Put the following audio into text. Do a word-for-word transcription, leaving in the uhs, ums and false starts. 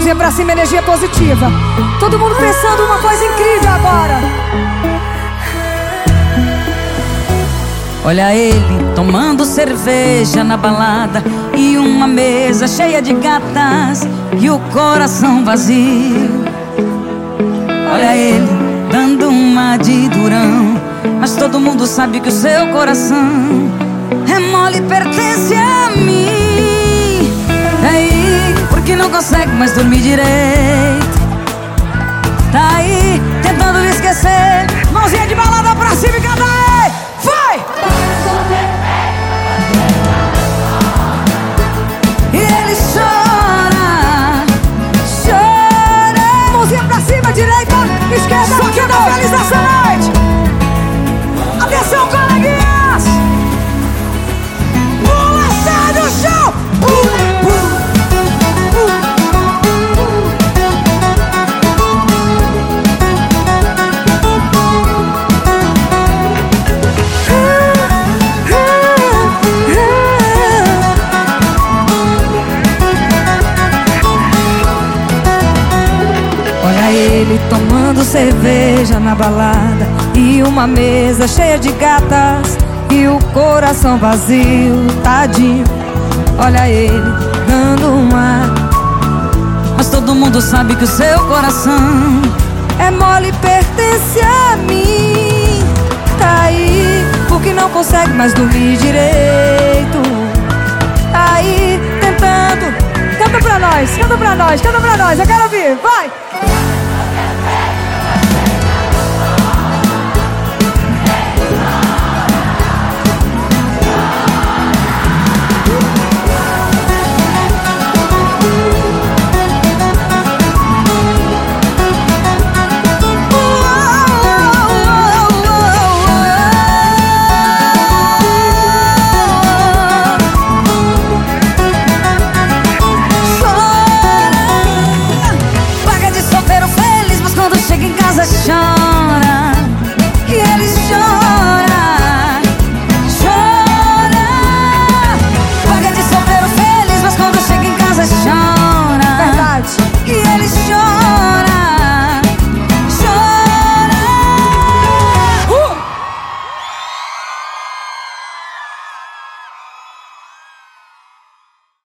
Mãozinha pra cima, energia positiva. Todo mundo pensando uma coisa incrível agora. Olha ele tomando cerveja na balada e uma mesa cheia de gatas e o coração vazio. Olha ele dando uma de durão, mas todo mundo sabe que o seu coração é mole e pertence a mim. Tá aí porque não consegue mais dormir direito. Tá aí tentando esquecer. Mãozinha de balada pra cima e canta aí. Vai! E ele chora, chora. Mãozinha pra cima, direita, esquerda. Só que tá feliz nessa noite. Atenção, coleguinhas. Pula, sai do chão. Pula, pula. Ele tomando cerveja na balada e uma mesa cheia de gatas e o coração vazio, tadinho. Olha ele dando uma, mas todo mundo sabe que o seu coração é mole e pertence a mim. Tá aí porque não consegue mais dormir direito. Tá aí tentando. Canta pra nós, canta pra nós, canta pra nós, eu quero ouvir, vai!